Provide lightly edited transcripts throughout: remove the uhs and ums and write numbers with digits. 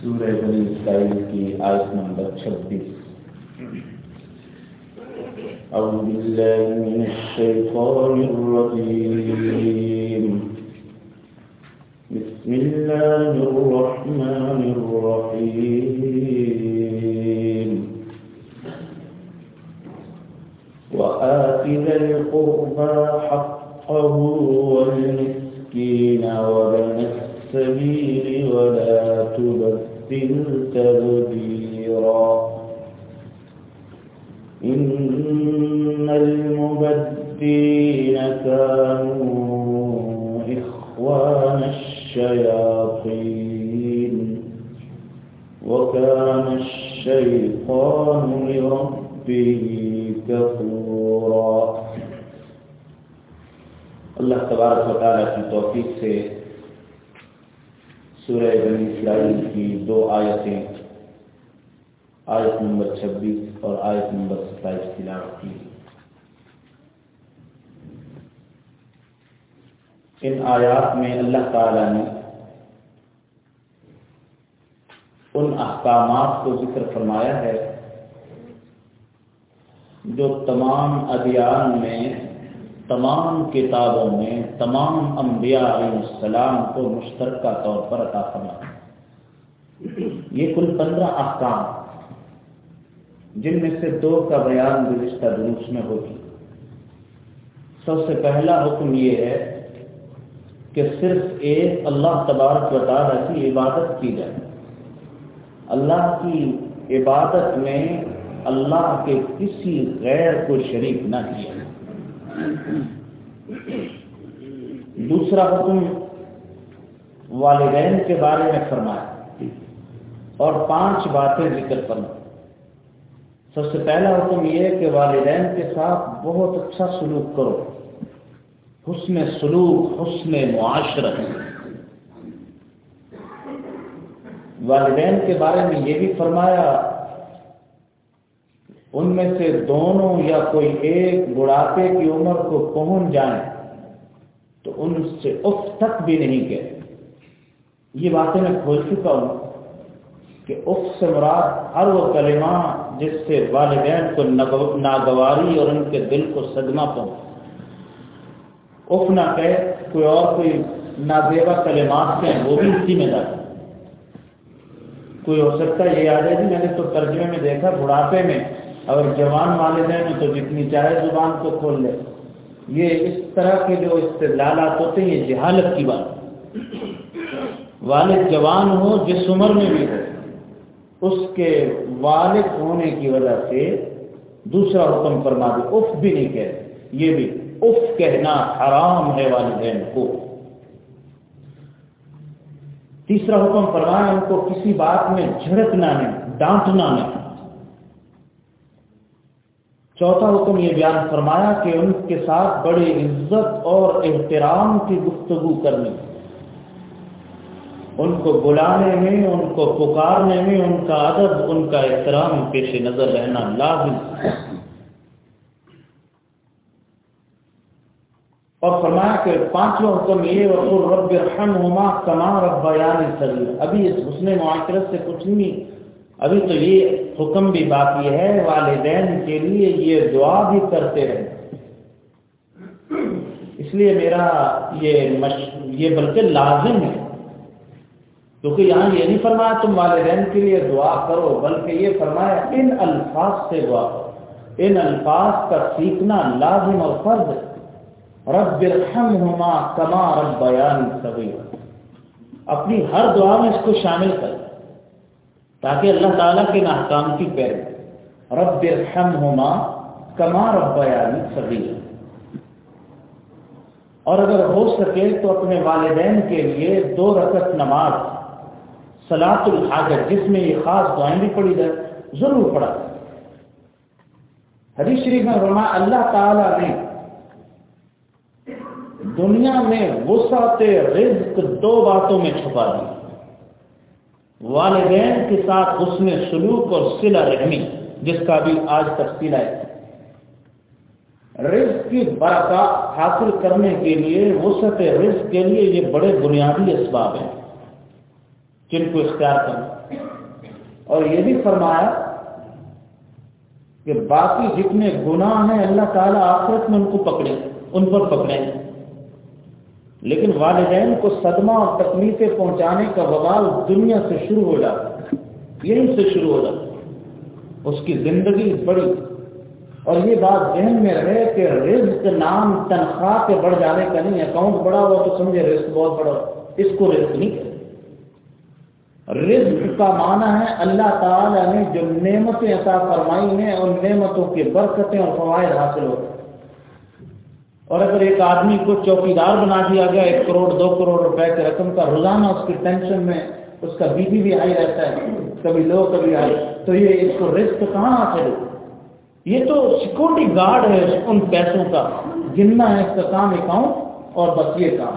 سورہ بنی اسرائیل کی آیت نمبر 26۔ اعوذ باللہ من الشیطان الرجیم، بسم اللہ الرحمن الرحیم۔ وآت ذا القربى حقه والمسكين وابن السبيل ولا تبذر تبذيرا إن المبذرين كانوا إخوان الشياطين وكان الشيطان لربه كفورا۔ اللہ تبارک و تعالیٰ کی توفیق سے سورہ بنی اسرائیل کی دو آیتیں، آیت نمبر 26 اور آیت نمبر 27 تلاوت کی۔ ان آیات میں اللہ تعالیٰ نے ان احکامات کو ذکر فرمایا ہے جو تمام ادیان میں، تمام کتابوں میں، تمام انبیاء علیہ السلام کو مشترکہ طور پر عطا فرمایا۔ یہ کل 15 احکام، جن میں سے 2 کا بیان گزشتہ دروس میں ہوگی۔ سب سے پہلا حکم یہ ہے کہ صرف ایک اللہ تبارک و تعالیٰ کی عبادت کی جائے۔ اللہ کی عبادت میں اللہ کے کسی غیر کو شریک نہ کیا۔ دوسرا حکم والدین کے بارے میں فرمایا اور 5 باتیں ذکر فرمائی۔ سب سے پہلا حکم یہ ہے کہ والدین کے ساتھ بہت اچھا سلوک کرو، حسن سلوک، حسن معاشرت۔ والدین کے بارے میں یہ بھی فرمایا ان میں سے دونوں یا کوئی ایک بڑھاپے کی عمر کو پہنچ جائیں تو ان سے اف تک بھی نہیں کہے۔ یہ باتیں میں کھول چکا ہوں کہ اف سے مراد ہر وہ کلمہ جس سے والدین کو ناگواری اور ان کے دل کو صدمہ پہنچے۔ اف نہ کہے، کوئی اور کوئی نازیبا کلمات ہیں وہ بھی اسی میں داخل۔ کوئی ہو سکتا ہے یہ یاد ہے جی، میں نے تو ترجمے میں دیکھا بڑھاپے میں اگر جوان والدین ہیں تو جتنی چاہے زبان کو کھول لے۔ یہ اس طرح کے جو استدلالات ہوتے ہیں یہ جہالت کی بات۔ والد جوان ہو جس عمر میں بھی ہو، اس کے والد ہونے کی وجہ سے دوسرا حکم فرما دے، اف بھی نہیں کہتے۔ یہ بھی اف کہنا حرام ہے والدین کو۔ تیسرا حکم فرمایا ان کو کسی بات میں جھڑکنا نہیں، ڈانٹنا نہیں۔ چوتھا حکم یہ بیان فرمایا کہ ان کے ساتھ بڑی عزت اور احترام کی گفتگو کرنی، ان کو بلانے میں، ان کو پکارنے میں ان کا ادب، ان کا احترام پیش نظر رہنا لازم۔ اور فرمایا کہ 5واں حکم یہ وقل رب ارحمہما کما ربیانی صغیرا۔ ابھی اس حسن معاشرت سے کچھ نہیں، ابھی تو یہ حکم بھی باقی ہے والدین کے لیے یہ دعا بھی کرتے رہے۔ اس لیے میرا یہ بلکہ لازم ہے، کیونکہ یہاں یہ نہیں فرمایا تم والدین کے لیے دعا کرو، بلکہ یہ فرمایا ان الفاظ سے دعا کرو۔ ان الفاظ کا سیکھنا لازم اور فرض ہے۔ رب ارحمہما کما ربیانی صغیرا، اپنی ہر دعا میں اس کو شامل کر تاکہ اللہ تعالیٰ کے احکام کی پیروی۔ رب ارحمہما کما ربیانی صغیرا۔ اور اگر ہو سکے تو اپنے والدین کے لیے 2 رکعت نماز صلاۃ الحاجت، جس میں یہ خاص دعائیں بھی پڑھی جائے، ضرور پڑھا۔ حدیث شریف میں فرمایا اللہ تعالیٰ نے دنیا میں وسعت رزق 2 باتوں میں چھپا دی، والدین کے ساتھ حسن سلوک اور صلہ رحمی، جس کا بھی آج تفصیل ہے۔ رزق کی برکات حاصل کرنے کے لیے، وسعت رزق کے لیے یہ بڑے بنیادی اسباب ہیں۔ جن کو اختیار کرنا، اور یہ بھی فرمایا کہ باقی جتنے گناہ ہیں اللہ تعالیٰ آخرت میں ان کو پکڑیں، ان پر پکڑیں، لیکن والدین کو صدمہ اور تکلیفیں پہنچانے کا وبال دنیا سے شروع ہو جاتا ہے، یہیں سے شروع ہو جاتا ہے، اس کی زندگی بڑی۔ اور یہ بات ذہن میں رہے کہ رزق نام تنخواہ کے بڑھ جانے کا نہیں، اکاؤنٹ بڑا ہوا تو سمجھے رزق بہت بڑا، اس کو رزق نہیں کہتے۔ رزق کا معنی ہے اللہ تعالیٰ نے جو نعمتیں عطا فرمائی ہیں ان نعمتوں کی برکتیں اور فوائد حاصل ہوتے ہیں۔ اور اگر ایک آدمی کو چوکیدار بنا دیا گیا 1 کروڑ 2 کروڑ روپے کی رقم کا، روزانہ اس کی ٹینشن میں اس کا بی پی بھی ہائی رہتا ہے، کبھی لو کبھی ہائی، تو یہ اس کو رزق کہاں حاصل ہے؟ یہ تو سیکورٹی گارڈ ہے ان پیسوں کا، گننا ہے اس کا کام اکاؤنٹ، اور بس یہ کام۔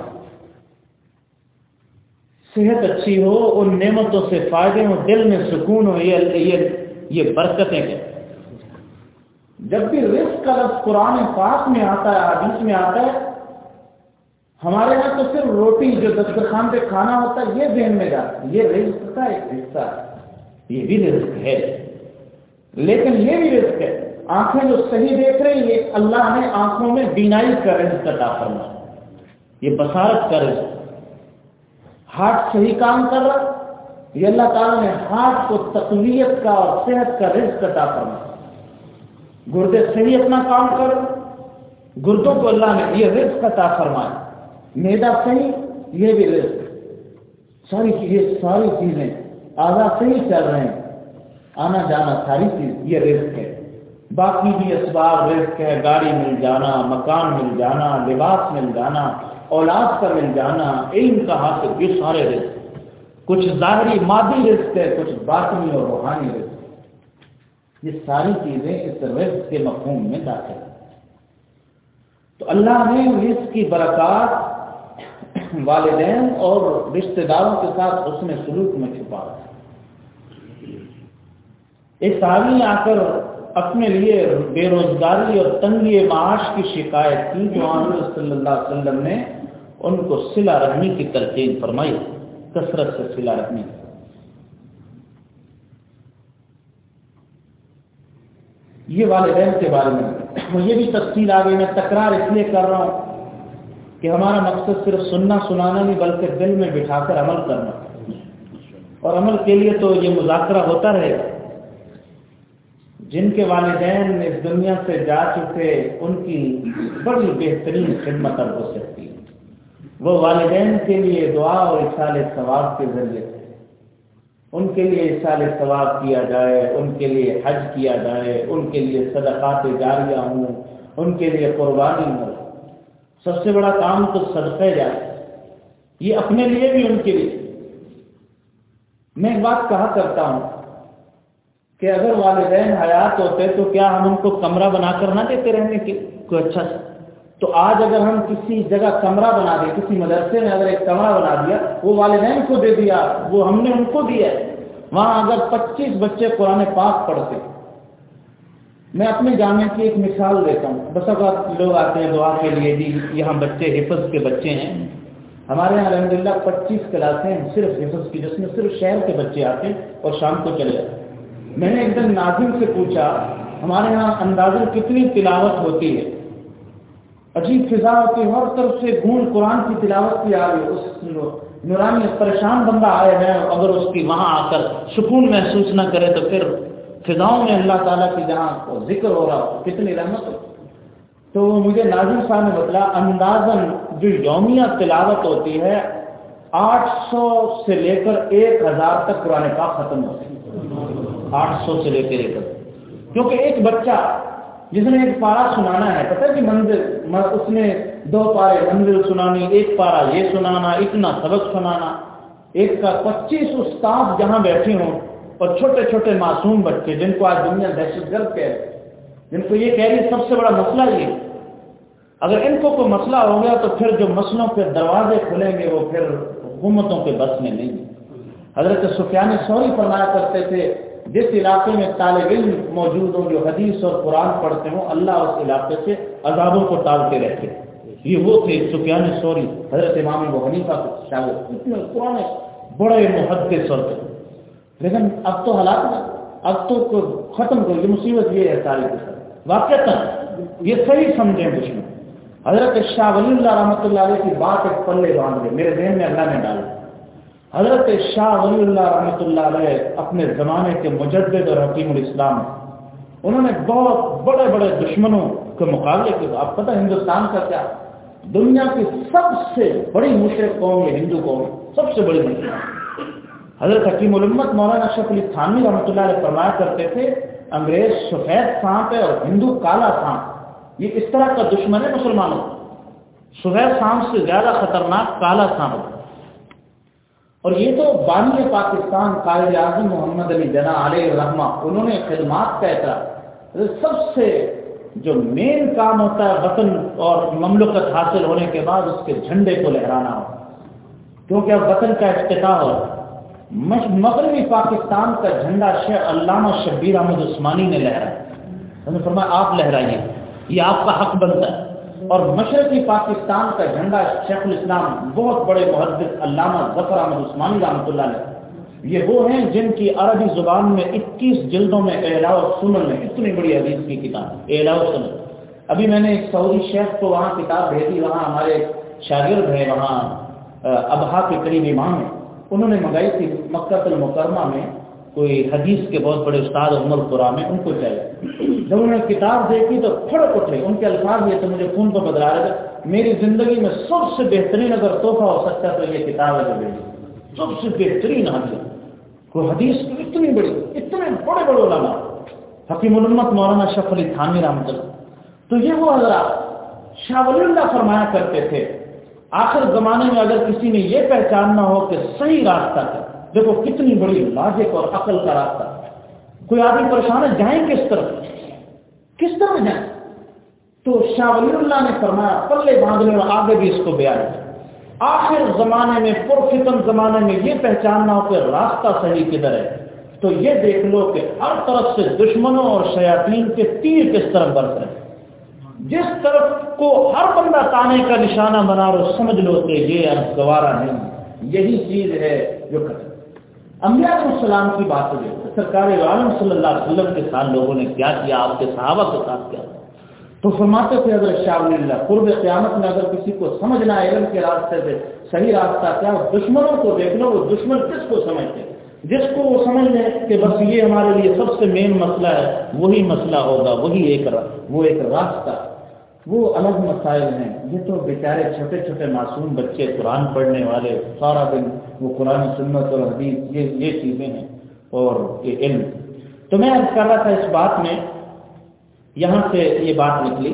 صحت اچھی ہو، ان نعمتوں سے فائدے ہوں، دل میں سکون ہو، یہ برکتیں ہیں۔ جب بھی رزق کا لفظ قرآن پاک میں آتا ہے، حدیث میں آتا ہے، ہمارے یہاں تو صرف روٹی جو دسترخوان پہ کھانا ہوتا ہے یہ ذہن میں جاتا ہے، یہ رزق کا ایک حصہ ہے، یہ بھی رزق ہے، لیکن یہ بھی رزق ہے۔ آنکھیں جو صحیح دیکھ رہی ہیں، اللہ نے آنکھوں میں بینائی کا رزق عطا فرمایا، یہ بصارت کا رزق۔ ہارٹ صحیح کام کر رہا، یہ اللہ تعالیٰ نے ہارٹ کو تقویت کا اور صحت کا رزق عطا فرمایا۔ گردے صحیح اپنا کام کر، گردوں کو اللہ نے یہ رزق عطا فرمایا۔ معدہ صحیح، یہ بھی رزق۔ ساری چیزیں اعضاء صحیح چل رہے ہیں، آنا جانا ساری چیز یہ رزق ہے۔ باقی بھی اسباب رزق ہے، گاڑی مل جانا، مکان مل جانا، لباس مل جانا، اولاد کا مل جانا، علم کا حاصل، یہ سارے رزق۔ کچھ ظاہری مادی رزق ہے، کچھ باطنی اور روحانی رزق۔ یہ ساری چیزیں اس رزق کے مفہوم میں داخل ہیں۔ تو اللہ نے رزق کی برکات والدین اور رشتہ داروں کے ساتھ حسن سلوک میں چھپا ہے۔ ایک صحابی آ کر اپنے لیے بے روزگاری اور تنگی معاش کی شکایت کی، جو آن صلی اللہ علیہ وسلم نے ان کو صلہ رحمی کی تلقین فرمائی، کثرت سے صلہ رحمی۔ یہ والدین کے بارے میں یہ بھی تفصیل آگے میں تکرار اس لیے کر رہا ہوں کہ ہمارا مقصد صرف سننا سنانا نہیں بلکہ دل میں بٹھا کر عمل کرنا، اور عمل کے لیے تو یہ مذاکرہ ہوتا رہے گا۔ جن کے والدین اس دنیا سے جا چکے ان کی بڑی بہترین خدمت اب ہو سکتی ہے۔ وہ والدین کے لیے دعا اور اصال ثواب کے ذریعے ان کے لیے اصال ثواب کیا جائے، ان کے لیے حج کیا جائے، ان کے لیے صدقات جاریہ ہوں، ان کے لیے قربانی ہو۔ سب سے بڑا کام تو صدقہ جائے، یہ اپنے لیے بھی ان کے لیے۔ میں ایک بات کہا کرتا ہوں کہ اگر والدین حیات ہوتے تو کیا ہم ان کو کمرہ بنا کر نہ دیتے رہنے کے کوئی اچھا سا؟ تو آج اگر ہم کسی جگہ کمرہ بنا دیں، کسی مدرسے میں اگر ایک کمرہ بنا دیا، وہ والدین کو دے دیا، وہ ہم نے ان کو دیا ہے، وہاں اگر 25 بچے قرآن پاک پڑھتے۔ میں اپنے جامعہ کی ایک مثال دیتا ہوں، بس اوقات لوگ آتے ہیں دعا کے لیے، جی یہاں بچے حفظ کے بچے ہیں۔ ہمارے یہاں الحمدللہ 25 کلاسیں صرف حفظ کی، جس میں صرف شہر کے بچے آتے ہیں اور شام کو چلے جاتے۔ میں نے ایک دن ناظم سے پوچھا ہمارے یہاں اندازہ کتنی تلاوت ہوتی ہے؟ عجیب فضا ہوتی ہے، ہر طرف سے گونج قرآن کی تلاوت کی آ رہی ہے۔ اس نورانی پریشان بندہ آئے ہیں، اگر اس کی وہاں آ کر سکون محسوس نہ کرے تو پھر فضاؤں میں اللہ تعالیٰ کی جہاں ذکر ہو رہا ہو کتنی رحمت ہو۔ تو مجھے ناظم صاحب نے بتایا اندازاً جو یومیہ تلاوت ہوتی ہے 800 سے لے کر 1000 تک قرآن پاک ختم ہوتی ہے، 800 سے لے کر 1000، کیونکہ ایک بچہ جس نے ایک پارا سنانا ہے، پتہ ہے کہ منزل اس نے 2 پارے منزل سنانی، 1 پارا یہ سنانا، اتنا سبق سنانا، ایک کا 25 استاد جہاں بیٹھے ہوں، اور چھوٹے چھوٹے معصوم بچے جن کو آج دنیا دہشت گرد کہہ رہے، جن کو یہ کہہ رہی سب سے بڑا مسئلہ یہ، اگر ان کو کوئی مسئلہ ہو گیا تو پھر جو مسئلوں کے دروازے کھلیں گے وہ پھر حکومتوں کے بس میں نہیں۔ حضرت سفیان ثوری فرمایا کرتے تھے جس علاقے میں طالب علم موجود ہوں جو حدیث اور قرآن پڑھتے ہوں، اللہ اس علاقے سے عذابوں کو ٹالتے رہتے۔ یہ وہ تھے سفیان ثوری، حضرت امام ابو حنیفہ کے شاگرد، اتنے قرآن بڑے محدث ہوتے، لیکن اب تو حالات اب تو ختم کرو، یہ مصیبت یہ ہے ساری کے ساتھ واقعات یہ صحیح سمجھیں دشمن۔ حضرت شاہ ولی اللہ رحمۃ اللہ علیہ کی بات ایک پلے باندھ گئے، میرے ذہن میں اللہ نے ڈالا۔ حضرت شاہ ولی اللہ رحمۃ اللہ علیہ اپنے زمانے کے مجدد اور حکیم الاسلام، انہوں نے بہت بڑے بڑے دشمنوں کے مقابلے کے، آپ پتہ ہندوستان کا کیا، دنیا کی سب سے بڑی مشرک قوم یہ ہندو قوم، سب سے بڑی مشرک۔ حضرت حکیم الامت مولانا اشرف علی تھانوی رحمۃ اللہ علیہ فرمایا کرتے تھے، انگریز سفید سانپ ہے اور ہندو کالا سانپ، یہ اس طرح کا دشمن ہے مسلمانوں، سفید سانپ سے زیادہ خطرناک کالا سانپ۔ اور یہ تو بانی پاکستان قائد اعظم محمد علی جناح علیہ الرحمہ، انہوں نے خدمات کا اعتراف، سب سے جو مین کام ہوتا ہے وطن اور مملکت حاصل ہونے کے بعد اس کے جھنڈے کو لہرانا ہو، کیونکہ اب وطن کا افتتاح ہو۔ مغربی پاکستان کا جھنڈا شیخ علامہ شبیر احمد عثمانی نے لہرایا، انہوں نے فرمایا آپ لہرائیے، یہ آپ کا حق بنتا ہے۔ اور مشرقی پاکستان کا جھنڈا شیخ الاسلام بہت بڑے محدث علامہ ظفر احمد عثمانی رحمۃ اللہ علیہ، یہ وہ ہیں جن کی عربی زبان میں 21 جلدوں میں اعلاء السنن ہے، اتنی بڑی حدیث کی کتاب اعلاء السنن۔ ابھی میں نے ایک سعودی شیخ کو وہاں کتاب بھیجی، وہاں ہمارے شاگرد ہیں، وہاں ابہا کے قریب امام ہیں، انہوں نے منگائی تھی، مکہ المکرمہ میں کوئی حدیث کے بہت بڑے استاد عمر قرآن میں ان کو چاہیے۔ جب انہوں نے کتاب دیکھی تو پھڑک اٹھے، ان کے الفاظ یہ تو مجھے فون پر بدلا رہے تھے، میری زندگی میں سب سے بہترین اگر تحفہ ہو سکتا تو یہ کتاب ہے جو میری سب سے بہترین حدیث، کوئی حدیث اتنی بڑی، اتنے بڑے بڑے علماء، حکیم الامت مولانا اشرف علی تھانوی رحمۃ اللہ۔ تو یہ وہ حضرات شاہ ولی اللہ فرمایا کرتے تھے، آخر زمانے میں اگر کسی نے یہ پہچاننا ہو کہ صحیح راستہ ہے، دیکھو کتنی بڑی لاجک اور عقل کا راستہ، کوئی آدمی پریشان ہے جائیں کس طرف جائیں، تو شاہ ولی اللہ نے فرمایا پلے باندھنے اور آگے بھی اس کو بیان کیا، آخر زمانے میں پرفتن زمانے میں یہ پہچاننا ہو کہ راستہ صحیح کدھر ہے، تو یہ دیکھ لو کہ ہر طرف سے دشمنوں اور شیاطین کے تیر کس طرف برس رہے ہیں، جس طرف کو ہر بندہ تانے کا نشانہ بنا رہو سمجھ لو کہ یہ اب گوارا نہیں، یہی چیز ہے جو ختم۔ انبیاء علیہ السلام کی بات ہے، سرکار عالم صلی اللہ علیہ وسلم کے ساتھ لوگوں نے کیا کیا، آپ کے صحابہ کے ساتھ کیا، تو فرماتے تھے حضرت شاہ ولی اللہ قرب قیامت میں اگر کسی کو سمجھنا ہے علم کے راستے سے صحیح راستہ کیا، دشمنوں کو دیکھ لو، وہ دشمن کس کو سمجھتے ہیں، جس کو وہ سمجھ لیں کہ بس یہ ہمارے لیے سب سے مین مسئلہ ہے، وہی مسئلہ ہوگا، وہی ایک راستہ، وہ الگ مسائل ہیں۔ یہ تو بیچارے چھوٹے چھوٹے معصوم بچے قرآن پڑھنے والے، سارا دن وہ قرآن سنت اور حدیث یہ چیزیں ہیں اور یہ علم۔ تو میں عرض کر رہا تھا اس بات میں، یہاں سے یہ بات نکلی،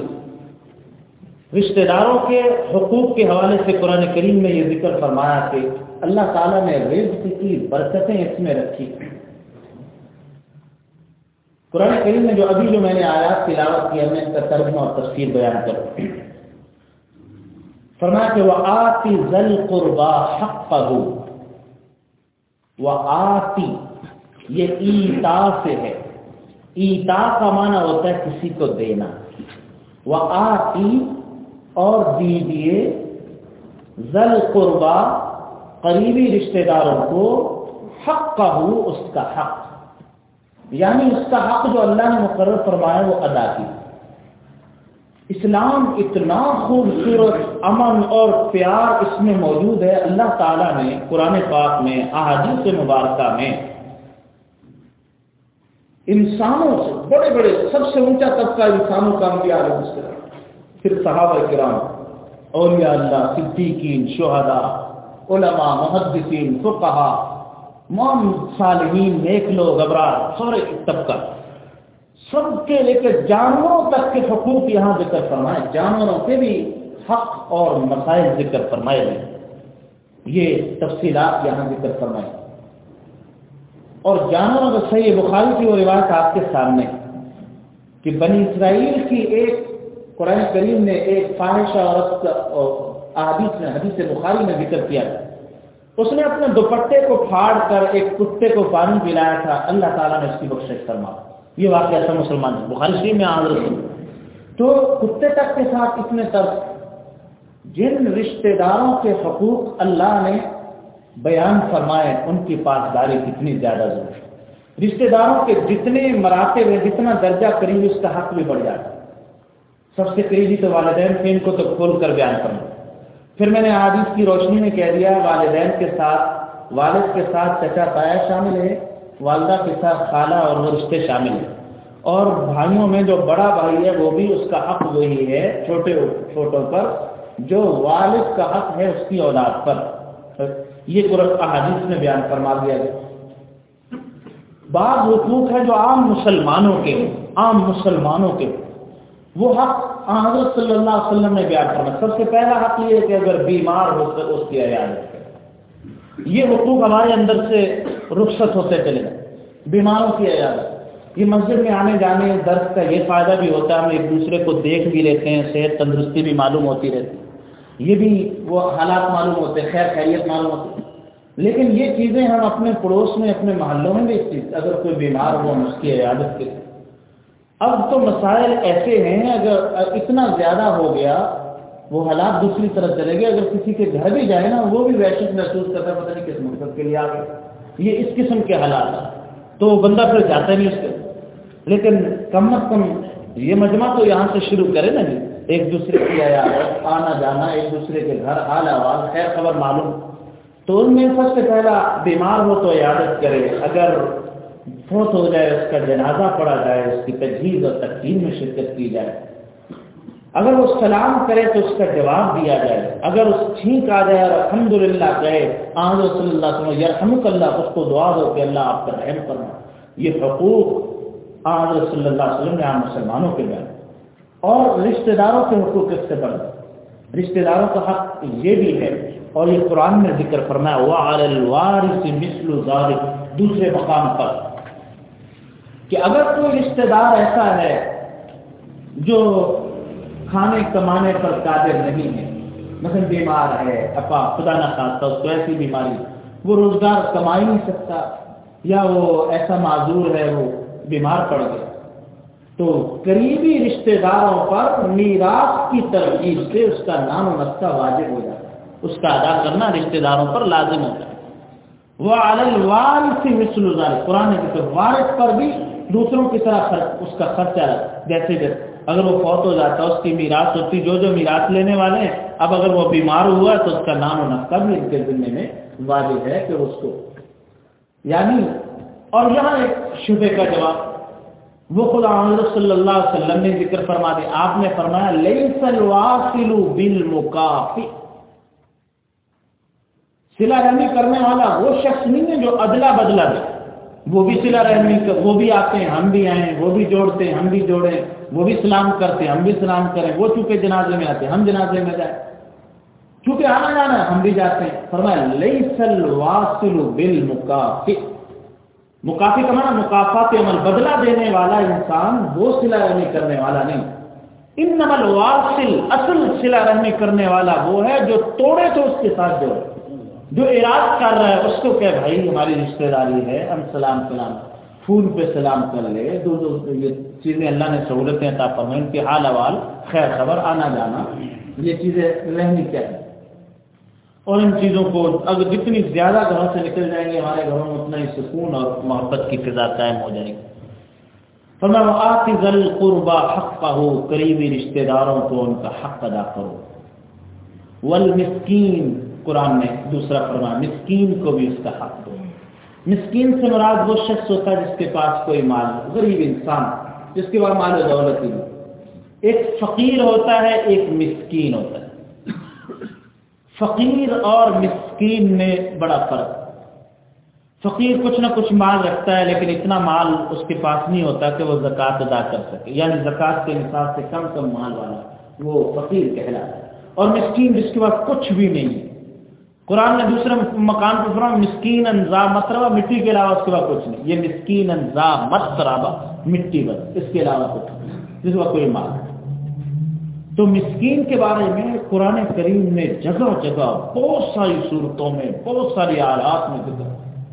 رشتہ داروں کے حقوق کے حوالے سے قرآن کریم میں یہ ذکر فرمایا کہ اللہ تعالیٰ نے رزق کی برکتیں اس میں رکھی۔ قرآن کریم میں جو میں نے آیات تلاوت کی، میں اس کا ترجمہ اور تفسیر بیان کروں۔ فرمایا کہ وَآتِ ذَا الْقُرْبَى حَقَّهُ، وَآتِ یہ ایتا سے ہے، ایتا کا معنی ہوتا ہے کسی کو دینا، وَآتِ اور دیجیے، ذَا الْقُرْبَى قریبی رشتہ داروں کو، حَقَّهُ اس کا حق، یعنی اس کا حق جو اللہ نے مقرر فرمایا وہ ادا کی۔ اسلام اتنا خوبصورت امن اور پیار اس میں موجود ہے، اللہ تعالیٰ نے قرآن پاک میں، احادیث مبارکہ میں انسانوں سے بڑے بڑے، سب سے اونچا طبقہ انسانوں کا انبیاء علیہ السلام، پھر صحابہ کرام، اولیاء اللہ، صدیقین، شہداء، علماء، محدثین، فقہاء، صالحین، نیک لوگ، ابرار، سارے طبقہ، سب کے لے کے جانوروں تک کے حقوق یہاں ذکر فرمائے، جانوروں کے بھی حق اور مسائل ذکر فرمائے گئے، یہ تفصیلات یہاں ذکر فرمائے۔ اور جانوروں کا صحیح بخاری کی وہ روایت آپ کے سامنے کہ بنی اسرائیل کی ایک قرآن کریم نے ایک فاحشہ عورت کا حدیث بخاری میں ذکر کیا، اس نے اپنے دوپٹے کو پھاڑ کر ایک کتے کو پانی پلایا تھا، اللہ تعالیٰ نے اس کی بخشش فرمائی۔ یہ واقعہ سب مسلمان ہے، بخاری شریف میں حاضر۔ تو کتے تک کے ساتھ اتنے تر جن رشتہ داروں کے حقوق اللہ نے بیان فرمائیں ان کی پاسداری کتنی زیادہ ضروری ہے۔ رشتہ داروں کے جتنے مراتب ہیں، جتنا درجہ قریبی اس کا حق بھی بڑھ جاتا ہے۔ سب سے قریبی تو والدین تھے، ان کو تو کھول کر بیان کرنا۔ پھر میں نے حدیث کی روشنی میں کہہ دیا والدین کے ساتھ والد کے ساتھ چچا تایا شامل ہے، والدہ کے ساتھ خالہ اور وہ رشتے شامل ہیں، اور بھائیوں میں جو بڑا بھائی ہے وہ بھی اس کا حق وہی ہے چھوٹوں پر جو والد کا حق ہے اس کی اولاد پر۔ یہ قرآن احادیث میں بیان فرما دیا گیا۔ بعض حقوق ہیں جو عام مسلمانوں کے وہ حق حضرت صلی اللہ علیہ وسلم نے بیان فرمایا۔ سب سے پہلا حق یہ ہے کہ اگر بیمار ہو تو اس کی عیادت کرے۔ یہ حقوق ہمارے اندر سے رخصت ہوتے چلے گئے۔ بیماروں کی عیادت، یہ مسجد میں آنے جانے درس کا یہ فائدہ بھی ہوتا ہے، ہم ایک دوسرے کو دیکھ بھی لیتے ہیں، صحت تندرستی بھی معلوم ہوتی رہتی ہے، یہ بھی وہ حالات معلوم ہوتے ہیں، خیر خیریت معلوم ہوتی ہے۔ لیکن یہ چیزیں ہم اپنے پڑوس میں اپنے محلوں میں بھی اس چیز، اگر کوئی بیمار ہو ہم اس کی عیادت کریں۔ اب تو مسائل ایسے ہیں، اگر اتنا زیادہ ہو گیا وہ حالات دوسری طرف چلے گئے، اگر کسی کے گھر بھی جائے نا وہ بھی وحشت محسوس کرتا ہے، پتہ نہیں کس مقصد کے لیے آ گئے، یہ اس قسم کے حالات ہیں، تو بندہ پھر جاتا نہیں اس کے۔ لیکن کم از کم یہ مجمع تو یہاں سے شروع کرے نا جی، ایک دوسرے کی عیادت، آنا جانا، ایک دوسرے کے گھر حال احوال خیر خبر معلوم۔ تو ان میں سب سے پہلا بیمار ہو تو عیادت کرے، اگر فوت ہو جائے اس کا جنازہ پڑھا جائے، اس کی تجہیز اور تکفین میں شرکت کی جائے، اگر وہ سلام کرے تو اس کا جواب دیا جائے، اگر اس چھینک آ جائے اور الحمدللہ کہے آج صلی اللہ علیہ وسلم یرحمک اللہ، اس کو دعا دو کہ اللہ آپ پر رحم فرما۔ یہ حقوق آج صلی اللہ علیہ وسلم نے عام مسلمانوں کے بیان۔ اور رشتہ داروں کے حقوق کس سے بڑھ گئے؟ رشتہ داروں کا حق یہ بھی ہے، اور یہ قرآن میں ذکر فرمایا وَعَلَى الْوَارِثِ مِثْلُ ذَلِكَ، دوسرے مقام پر، کہ اگر کوئی رشتہ دار ایسا ہے جو کھانے کمانے پر قادر نہیں ہے، مثلا بیمار ہے، خدا نہ خواستہ اس کو ایسی بیماری، وہ روزگار کما ہی نہیں سکتا، یا وہ ایسا معذور ہے وہ بیمار پڑ گیا، تو قریبی رشتہ داروں پر میراث کی ترغیب سے اس کا نام و نسخہ واجب ہو جاتا ہے، اس کا ادا کرنا رشتہ داروں پر لازم ہوتا ہے۔ وَعَلَى الْوَارِثِ مِثْلُ ذَلِكَ، قرآن نے وارث پر بھی دوسروں کی طرح اس کا خرچہ جیسے اگر وہ فوت ہو جاتا اس کی میراث ہوتی، جو میراث لینے والے ہیں، اب اگر وہ بیمار ہوا تو اس کا نام و نسخہ بھی ان کے ذمے میں واجب ہے کہ اس کو، یعنی۔ اور یہاں ایک شبے کا جواب وہ خدا حضرت صلی اللہ علیہ وسلم نے ذکر فرما دیا، آپ نے فرمایا لیس الواصل بالمکافئ، صلہ رحمی کرنے والا وہ شخص نہیں ہے جو ادلا بدلا دے، وہ بھی صلہ رحمی وہ بھی آتے ہیں ہم بھی آئیں، وہ بھی جوڑتے ہیں ہم بھی جوڑیں، وہ بھی سلام کرتے ہیں ہم بھی سلام کریں، وہ چونکہ جنازے میں آتے ہیں ہم جنازے میں جائیں، چونکہ آنا جانا ہے ہم بھی جاتے ہیں۔ فرمایا لیس الواصل بالمکافئ، مکافی کا معنی مکافات عمل، بدلہ دینے والا انسان وہ صلہ رحمی کرنے والا نہیں، انما الواصل، اصل صلہ رحمی کرنے والا وہ ہے جو توڑے تو اس کے ساتھ جوڑے، جو اراد کر رہا ہے اس کو کہ بھائی ہماری رشتہ داری ہے، ہم سلام فون پہ سلام کر لے، یہ چیزیں اللہ نے سہولتیں عطا فرمائیں، ان کے حال احوال خیر خبر آنا جانا یہ چیزیں رہنی چاہیے، اور ان چیزوں کو اگر جتنی زیادہ گھروں سے نکل جائیں گے ہمارے گھروں میں اتنا ہی سکون اور محبت کی فضا قائم ہو جائے گی۔ فرمایا وآت ذی القربى حقہ، قریبی رشتہ داروں کو ان کا حق ادا کرو، والمسکین، قرآن نے دوسرا فرمایا مسکین کو بھی اس کا حق دو۔ مسکین سے مراد وہ شخص ہوتا ہے جس کے پاس کوئی مال، غریب انسان جس کے پاس مال و دولت ہی نہیں۔ ایک فقیر ہوتا ہے، ایک مسکین ہوتا ہے۔ فقیر اور مسکین میں بڑا فرق۔ فقیر کچھ نہ کچھ مال رکھتا ہے لیکن اتنا مال اس کے پاس نہیں ہوتا کہ وہ زکوٰۃ ادا کر سکے، یعنی زکوٰۃ کے نصاب سے کم مال والا وہ فقیر کہلاتا ہے۔ اور مسکین جس کے پاس کچھ بھی نہیں ہے، قرآن نے دوسرے مقام پر فرمایا مسکین ذا متربہ، مٹی کے علاوہ اس کے بعد کچھ نہیں، یہ مسکین ذا متربہ، مٹی بس، اس کے علاوہ کچھ نہیں جس کا کوئی مال ہے۔ تو مسکین کے بارے میں قرآن کریم نے جگہ جگہ بہت ساری صورتوں میں بہت ساری آیات میں ذکر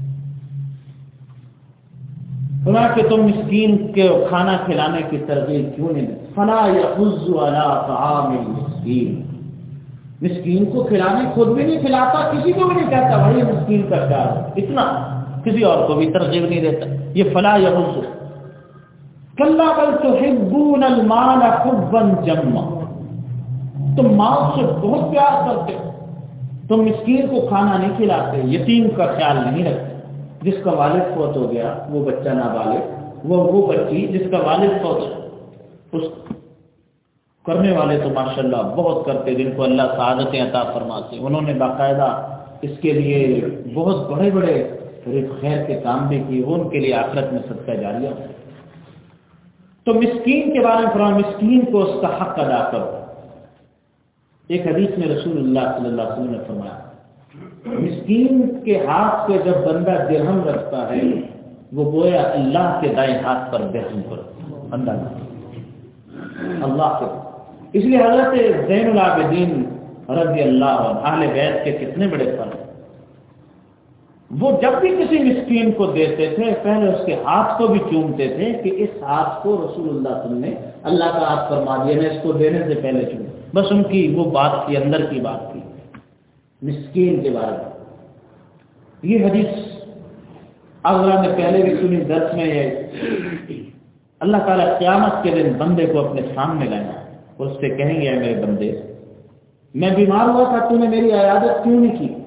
فرمایا کہ تم مسکین کے کھانا کھلانے کی ترغیب کیوں نہیں دیتے؟ فلا یحض علی طعام المسکین، مسکین کو کھلانے خود بھی نہیں کھلاتا، کسی کو بھی نہیں کہتا بھائی مسکین کا خیال، اتنا کسی اور کو بھی ترغیب نہیں دیتا. یہ فلا یحض کلا بل تحبون المال حبا جما، تم مال سے بہت پیار کرتے ہو، تم مسکین کو کھانا نہیں کھلاتے، یتیم کا خیال نہیں رکھتے. جس کا والد فوت ہو گیا وہ بچہ نابالغ، وہ بچی جس کا والد فوت ہو، اس کرنے والے تو ماشاءاللہ بہت کرتے جن کو اللہ سعادتیں عطا فرماتے. انہوں نے باقاعدہ اس کے لیے بہت بڑے بڑے خیر کے کام بھی کیے، وہ ان کے لیے آخرت میں صدقہ جاریہ. تو مسکین کے بارے میں فرمایا مسکین کو اس کا حق ادا کرو. ایک حدیث میں رسول اللہ صلی اللہ علیہ وسلم نے فرمایا مسکین کے ہاتھ پہ جب بندہ درہم رکھتا ہے وہ گویا اللہ کے دائیں ہاتھ پر درہم کرو، اللہ کے. اس لیے حضرت زین العابدین رضی اللہ عنہ اہل بیت کے کتنے بڑے فرق، وہ جب بھی کسی مسکین کو دیتے تھے پہلے اس کے ہاتھ کو بھی چومتے تھے کہ اس ہاتھ کو رسول اللہ صلی اللہ علیہ وسلم نے اللہ کا ہاتھ فرما دیا، میں اس کو دینے سے پہلے چوم. بس ان کی وہ بات کی، اندر کی بات کی مسکین کے بارے میں. یہ حدیث اگر نے پہلے بھی سنی درس میں. یہ اللہ تعالیٰ قیامت کے دن بندے کو اپنے سامنے لانا اور اس سے کہیں گے اے میرے بندے میں بیمار ہوا تھا، تو نے میری عیادت کیوں نہیں کی؟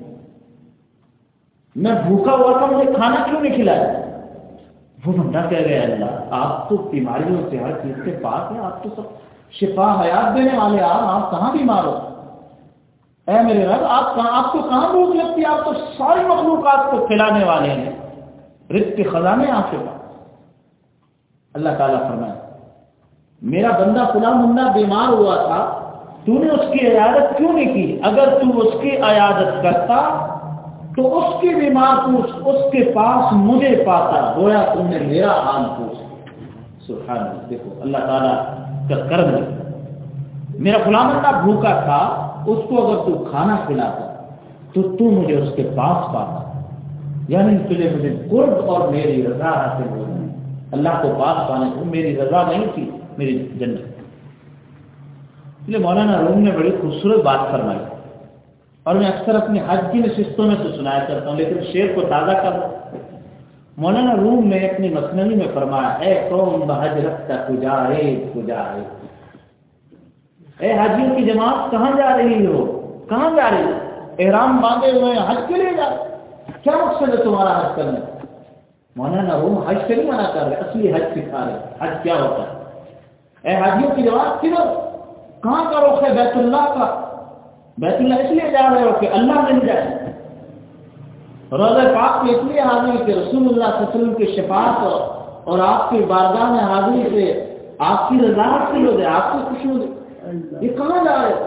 میں بھوکا ہوا تھا، مجھے کھانا کیوں نہیں کھلایا؟ وہ بندہ کہہ گیا اللہ آپ تو بیماریوں سے ہر چیز سے پاک ہیں، آپ تو سب شفا حیات دینے والے، آپ کہاں بیمار ہو؟ اے میرے رب آپ کو کہاں بھوک لگتی ہے؟ آپ تو ساری مخلوقات کو کھلانے والے ہیں، رزق کے خزانے آپ کے پاس. اللہ تعالیٰ فرمائے میرا بندہ فلاں بندہ بیمار ہوا تھا، تو نے اس کی عیادت کیوں نہیں کی؟ اگر تو اس کی عیادت کرتا تو اس کی بیمار پوچھ، اس کے پاس مجھے پاتا، گویا تم نے میرا حال پوچھ. سبحان اللہ. دیکھو اللہ تعالیٰ کا کرم ہے. میرا فلاں بندہ بھوکا تھا، اس کو اگر تو کھانا کھلاتا تو مجھے اس کے پاس پاتا، یعنی تجھے مجھے قرب اور میری رضا حاصل ہو گئی. اللہ کو پاس پانے کو میری رضا نہیں تھی، میری جنت. اس لیے مولانا روم نے بڑی خوبصورت بات فرمائی، اور میں اکثر اپنی حج کی نشستوں میں تو سنایا کرتا ہوں لیکن شعر کو تازہ کر دوں. مولانا روم نے اپنی مثنوی میں فرمایا اے قوم بحج رفتہ کجائے کجائے، اے حاجیوں کی جماعت کہاں جا رہی ہو؟ کہاں جا رہی ہو؟ احرام باندھے ہوئے حج کے لیے جا رہے، کیا مقصد ہے تمہارا حج کرنے؟ مولانا روم حج سے نہیں منع کر رہے، اصلی حج سکھا رہے حج کیا ہوتا ہے. اے حاجیوں کی جماعت کدھر؟ کہاں کا رخ ہے؟ بیت اللہ کا. بیت اللہ اس لیے جا رہے ہو کہ اللہ مل جائے. روضہ پاک میں اس لیے حاضری کہ رسول اللہ صلی اللہ علیہ وسلم کی شفاعت اور آپ کی بارگاہ میں حاضری سے آپ کی رضا حاصل ہو جائے، آپ کی خوشی ہو جائے. یہ کہاں جا رہے؟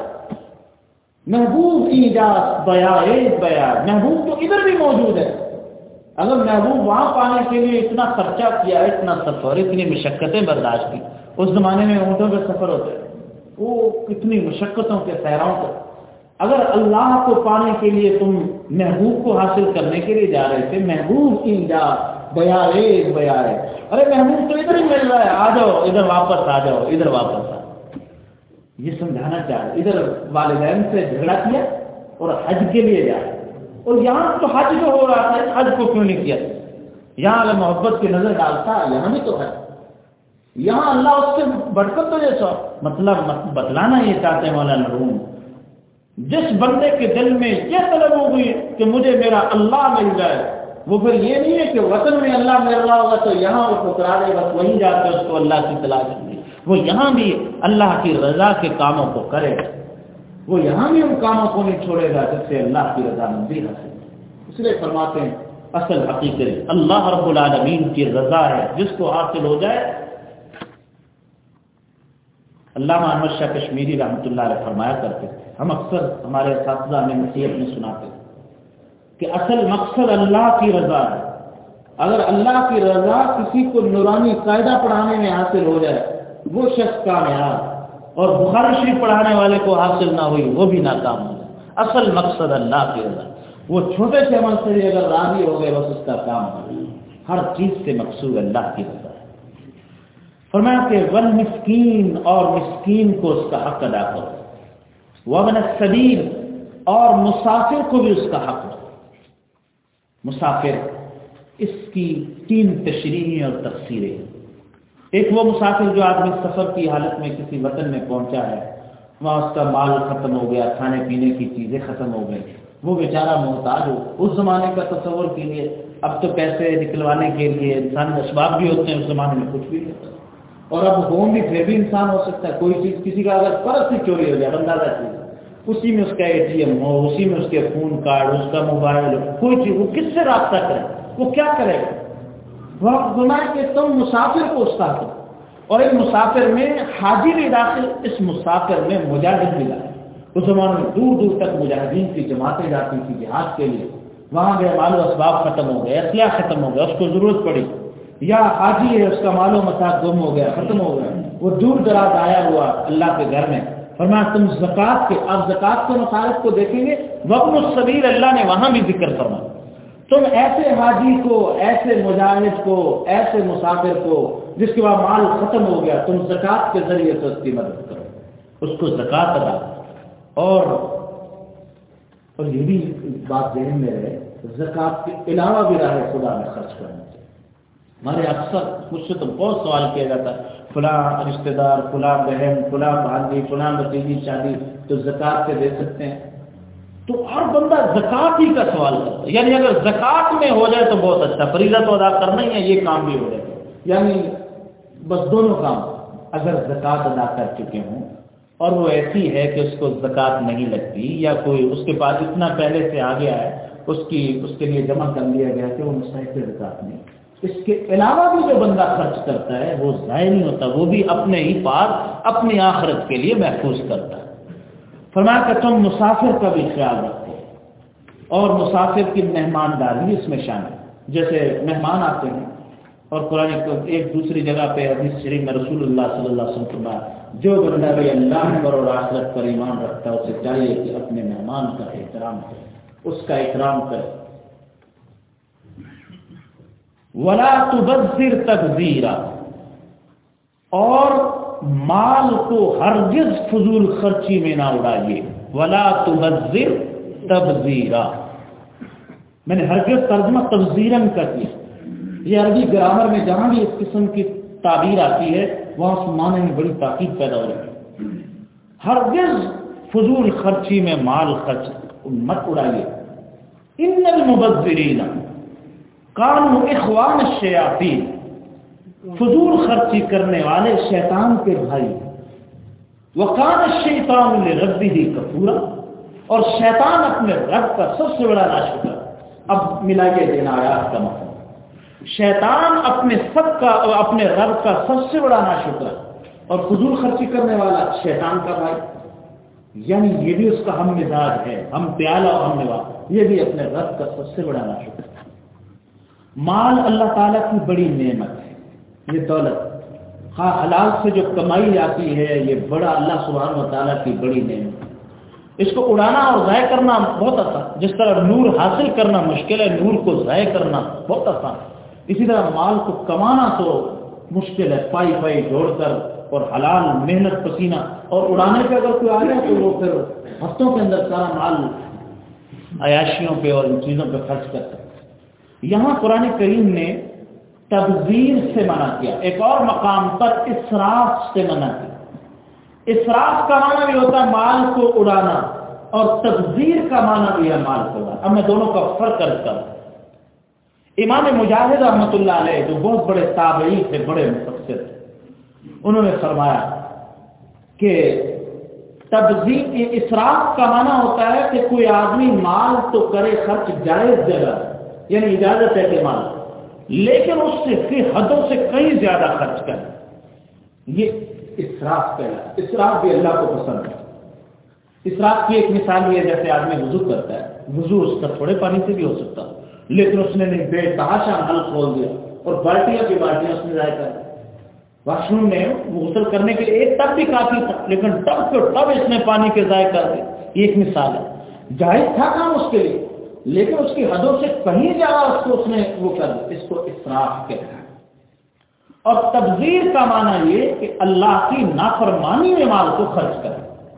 محبوب کی جات بیا، محبوب تو ادھر بھی موجود ہے. اگر محبوب وہاں پانے کے لیے اتنا خرچہ کیا، اتنا سفر، اتنی مشقتیں برداشت کی. اس زمانے میں اونٹوں کے سفر ہوتے، وہ کتنی مشقتوں کے صحراؤں سے. اگر اللہ کو پانے کے لیے تم محبوب کو حاصل کرنے کے لیے جا رہے تھے، محبوب کی جات بیا، ارے محبوب تو ادھر ہی مل رہا ہے، آ جاؤ ادھر واپس، آ جاؤ ادھر واپس آ. یہ سمجھانا چاہے ادھر والدین سے جھگڑا کیا اور حج کے لیے جائے، اور یہاں تو حج جو ہو رہا تھا حج کو کیوں نہیں کیا؟ یہاں اللہ محبت کی نظر ڈالتا، یہاں بھی تو ہے. یہاں اللہ اس سے بڑھ کر تو جیسا مطلب بتلانا یہ چاہتے ہیں مولانا روم. جس بندے کے دل میں یہ طلب ہو گئی کہ مجھے میرا اللہ مل جائے، وہ پھر یہ نہیں ہے کہ وطن میں اللہ مل رہا ہوگا تو یہاں وہ ٹھکرا دے، بس وہیں جا کے اس کو اللہ کی تلاش ہوگی. وہ یہاں بھی اللہ کی رضا کے کاموں کو کرے گا، وہ یہاں بھی ان کاموں کو نہیں چھوڑے گا جس سے اللہ کی رضا مندی حاصل. اس لیے فرماتے ہیں اصل حقیقت اللہ رب العالمین کی رضا ہے، جس کو حاصل ہو جائے. علامہ احمد شاہ کشمیری رحمۃ اللہ علیہ فرمایا کرتے تھے، ہم اکثر ہمارے اساتذہ میں نصیحت میں سناتے کہ اصل مقصد اللہ کی رضا ہے. اگر اللہ کی رضا کسی کو نورانی قاعدہ پڑھانے میں حاصل ہو جائے وہ شخص کامیاب، اور بخاری شریف پڑھانے والے کو حاصل نہ ہوئی وہ بھی ناکام ہو جائے. اصل مقصد اللہ کی رضا. وہ چھوٹے سے عمل سے اگر راضی ہو گئے بس اس کا کام ہو. ہر چیز سے مقصود اللہ کی رضا ہے. فرمایا کہ والمسکین، اور مسکین کو اس کا حق ادا کرو. وابن السبیل، اور مسافر کو بھی اس کا حق ہے. مسافر، اس کی 3 تشریحیں اور تفسیریں. ایک وہ مسافر جو آدمی سفر کی حالت میں کسی وطن میں پہنچا ہے، وہاں اس کا مال ختم ہو گیا، کھانے پینے کی چیزیں ختم ہو گئی، وہ بیچارہ محتاج ہو. اس زمانے کا تصور کیجیے، اب تو پیسے نکلوانے کے لیے انسان اسباب بھی ہوتے ہیں، اس زمانے میں کچھ بھی نہیں ہوتا، اور اب ہوم بھی پھر بھی انسان ہو سکتا ہے. کوئی چیز کسی کا اگر پرس بھی چوری ہو جائے، اندازہ چیز اسی میں اس کا ATM ہو، اسی میں اس کے فون کارڈ، اس کا موبائل ہو، کوئی چیز، وہ کس سے رابطہ کرے؟ وہ کیا کرے گا؟ وہ فرمایا کہ تم مسافر کو اس کا حق. اور ایک مسافر میں حاجی بھی داخل، اس مسافر میں مجاہد بھی داخل. اس زمانے میں دور دور تک مجاہدین کی جماعتیں جاتی تھی جہاد کے لیے. وہاں گئے، مال و اسباب ختم ہو گئے، اسلحہ ختم ہو گیا، اس کو ضرورت پڑی، یا حاجی ہے، اس کا مال و متاع گم ہو گیا، ختم ہو گیا، وہ دور دراز آیا ہوا اللہ کے گھر میں. فرمایا تم زکوٰۃ کے، اب زکوٰۃ کے مخالف کو دیکھیں گے، وابن السبیل اللہ نے وہاں بھی ذکر فرمایا. تم ایسے حاجی کو، ایسے مجاہد کو، ایسے مسافر کو جس کے بعد مال ختم ہو گیا، تم زکوٰۃ کے ذریعے سے اس کی مدد کرو، اس کو زکوٰۃ ادا کرو. اور یہ بھی بات ذہن میں رہے، زکوٰۃ کے علاوہ بھی راہ خدا میں خرچ کرنا چاہیے. ہمارے اکثر مجھ سے تو بہت سوال کیا جاتا ہے، فلاں رشتہ دار، فلاں بہن، فلاں بھانجی، فلاں بھتیجی شادی تو زکوٰۃ سے دے سکتے ہیں؟ تو ہر بندہ زکوٰۃ ہی کا سوال کرتا ہے. یعنی اگر زکوٰۃ میں ہو جائے تو بہت اچھا، فریضہ تو ادا کرنا ہی ہے، یہ کام بھی ہو جائے. یعنی بس دونوں کام. اگر زکوٰۃ ادا کر چکے ہوں اور وہ ایسی ہے کہ اس کو زکوٰۃ نہیں لگتی، یا کوئی اس کے پاس اتنا پہلے سے آ گیا ہے، اس کے لیے جمع کر لیا گیا کہ وہ مستحق زکوٰۃ نہیں. اس کے علاوہ بھی جو بندہ خرچ کرتا ہے وہ ضائع نہیں ہوتا، وہ بھی اپنے ہی پاس اپنی آخرت کے لیے محفوظ کرتا ہے. فرمایا کہ تم مسافر کا بھی خیال رکھو، اور مسافر کی مہمانداری اس میں شامل. جیسے مہمان آتے ہیں، اور قرآن ایک دوسری جگہ پہ حدیث شریف میں رسول اللہ صلی اللہ علیہ وسلم فرمایا، جو بندہ بھی اللہ پر اور آخرت پر ایمان رکھتا ہے، اسے چاہیے کہ اپنے مہمان کا احترام کرے، اس کا اکرام کرے. ولا تبذر تبذیرا، اور مال کو ہرگز فضول خرچی میں نہ اڑائیے. ولا تبذر تبذیرا، میں نے ہرگز ترجمہ تبذیرن کا کیا. یہ عربی گرامر میں جہاں بھی اس قسم کی تعبیر آتی ہے وہاں اس معنی میں بڑی تاکید پیدا ہو رہی ہے. ہرگز فضول خرچی میں مال خرچ مت اڑائیے. ان المبذرین کانوا اخوان الشیاطین، فضول خرچی کرنے والے شیطان کے بھائی. وکان الشیطان لربہ کفورا، اور شیطان اپنے رب کا سب سے بڑا ناشکر. اب ملائیے دینا آیات کا مفہوم. شیطان اپنے رب کا سب سے بڑا ناشکر، اور فضول خرچی کرنے والا شیطان کا بھائی. یعنی یہ بھی اس کا ہم مزاج ہے، ہم پیالہ اور ہم نوا، یہ بھی اپنے رب کا سب سے بڑا ناشکر. مال اللہ تعالیٰ کی بڑی نعمت ہے. یہ دولت حلال سے جو کمائی جاتی ہے، یہ بڑا اللہ سبحانہ و تعالیٰ کی بڑی نعمت ہے. اس کو اڑانا اور ضائع کرنا بہت آسان. جس طرح نور حاصل کرنا مشکل ہے، نور کو ضائع کرنا بہت آسان. اسی طرح مال کو کمانا تو مشکل ہے، پائی جوڑ کر اور حلال محنت پسینہ. اور اڑانے پہ اگر کوئی آ جائے تو وہ پھر ہفتوں کے اندر سارا مال عیاشیوں پہ اور ان چیزوں پہ خرچ کرتا ہے. یہاں قرآن کریم نے تبذیر سے منع کیا، ایک اور مقام پر اسراف سے منع کیا. اسراف کا معنی بھی ہوتا ہے مال کو اڑانا، اور تبذیر کا معنی بھی ہے مال کو اڑانا. اب میں دونوں کا فرق کرتا ہوں. امام مجاہد رحمۃ اللہ علیہ جو بہت بڑے تابعی تھے، بڑے مفسر تھے، انہوں نے فرمایا کہ تبذیر اسراف کا معنی ہوتا ہے کہ کوئی آدمی مال تو کرے خرچ جائز جگہ، یعنی اجازت ہے کہ مال، لیکن اس سے پھر حدوں سے کہیں زیادہ خرچ کرے. یہ اسراف کہلاتا ہے. اسراف بھی اللہ کو پسند ہے. اسراف کی ایک مثال یہ ہے، جیسے آدمی وضو کرتا ہے، وضو اس کا تھوڑے پانی سے بھی ہو سکتا ہے، لیکن اس نے بے تحاشا نل کھول دیا اور بالٹیاں کی بالٹیاں اس نے ضائع کر دی. واش روم میں غسل کرنے کے لیے ایک ٹب بھی کافی تھا، لیکن ٹب کے ٹب اس نے پانی کے ضائع کر دی. یہ ایک مثال ہے. جائز تھا کام اس کے لیے، لیکن اس کی حدوں سے کہیں زیادہ اس نے وہ کر دی. اس کو اسراف کہتے ہیں. اور تبذیر کا معنی یہ کہ اللہ کی نافرمانی میں مال کو خرچ کرے.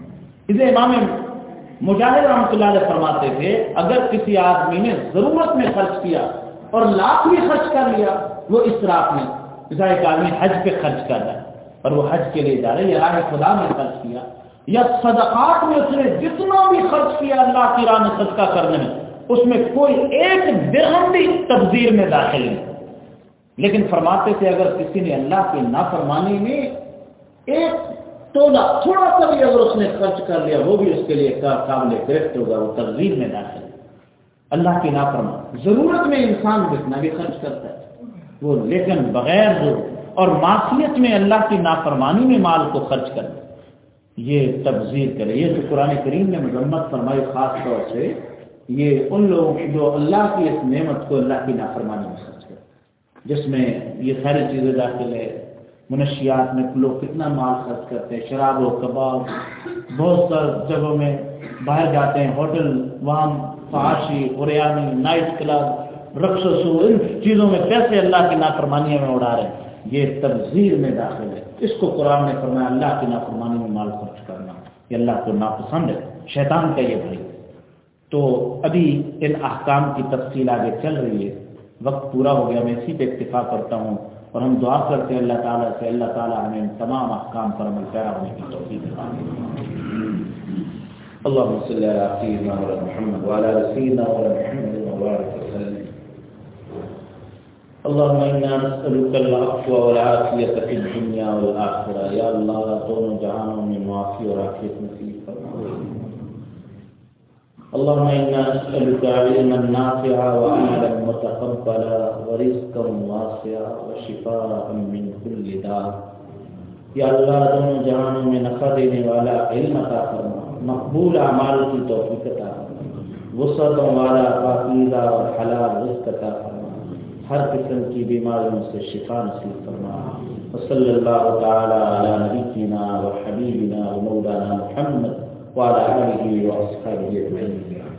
اسے امام مجاہد رحمۃ اللہ علیہ فرماتے تھے اگر کسی آدمی نے ضرورت میں خرچ کیا اور لاکھ بھی خرچ کر لیا وہ اسراف میں، جیسا ایک آدمی حج پہ خرچ کر رہا ہے اور وہ حج کے لیے جا رہے یا راہ خدا میں خرچ کیا، یا صدقات میں اس نے جتنا بھی خرچ کیا اللہ کی راہ میں صدقہ کرنے میں، اس میں کوئی ایک درہم بھی تبذیر میں داخل نہیں. لیکن فرماتے تھے اگر کسی نے اللہ کی نافرمانی میں ایک تولا تھوڑا سا بھی اگر اس نے خرچ کر لیا وہ بھی اس کے لیے قابل گرفت ہوگا، وہ تبذیر میں داخل ہے. اللہ کی نافرمانی، ضرورت میں انسان جتنا بھی خرچ کرتا ہے وہ، لیکن بغیر ضرورت اور معصیت میں اللہ کی نافرمانی میں مال کو خرچ کرنا یہ تبذیر کرے. یہ تو قرآن کریم نے مذمت فرمائی خاص طور سے یہ ان لوگوں کی جو اللہ کی اس نعمت کو اللہ کی نافرمانی میں خرچ کرتے، جس میں یہ ساری چیزیں داخل ہے. منشیات میں لوگ کتنا مال خرچ کرتے ہیں، شراب و کباب، بہت ساری جگہوں میں باہر جاتے ہیں ہوٹل، وہاں فحاشی، اوریانی، نائٹ کلب، رقص و سور، ان چیزوں میں پیسے اللہ کی نافرمانیوں میں اڑا رہے ہیں. یہ تبذیر میں داخل ہے. اس کو قرآن نے فرمایا اللہ کی نافرمانی میں مال خرچ کرنا یہ اللہ کو ناپسند ہے، شیطان کا یہ بھائی. تو ابھی ان احکام کی تفصیل آگے چل رہی ہے، وقت پورا ہو گیا، میں اسی پہ اکتفا کرتا ہوں اور ہم دعا کرتے ہیں اللہ تعالیٰ سے اللہ تعالیٰ ہمیں ان تمام احکام پر عمل پیرا ہونے کی توفیق عطا فرمائے. اللهم صل على سيدنا محمد وعلى آل سيدنا محمد وبارك وسلم. اللهم انا نسألك العفو والعافية في الدنيا والآخرة. یا اللہ دونوں جہانوں میں معافی اور عافیت نصیب فرما. اللهم انا نسألك علما نافعا وعملا متقبلا ورزقا واسعا وشفاء من كل داء. یا اللہ دونوں جہانوں میں نفع دینے والا علم عطا فرما، مقبول اعمال کی توفیق عطا فرما، وسعتوں والا پاکیزہ اور حلال رزق عطا فرما، ہر قسم کی بیماریوں سے شفا نصیب فرما. وصلی اللہ تعالی علی نبینا و حبیبنا و مولانا محمد وعلى آله وأصحابه أجمعين.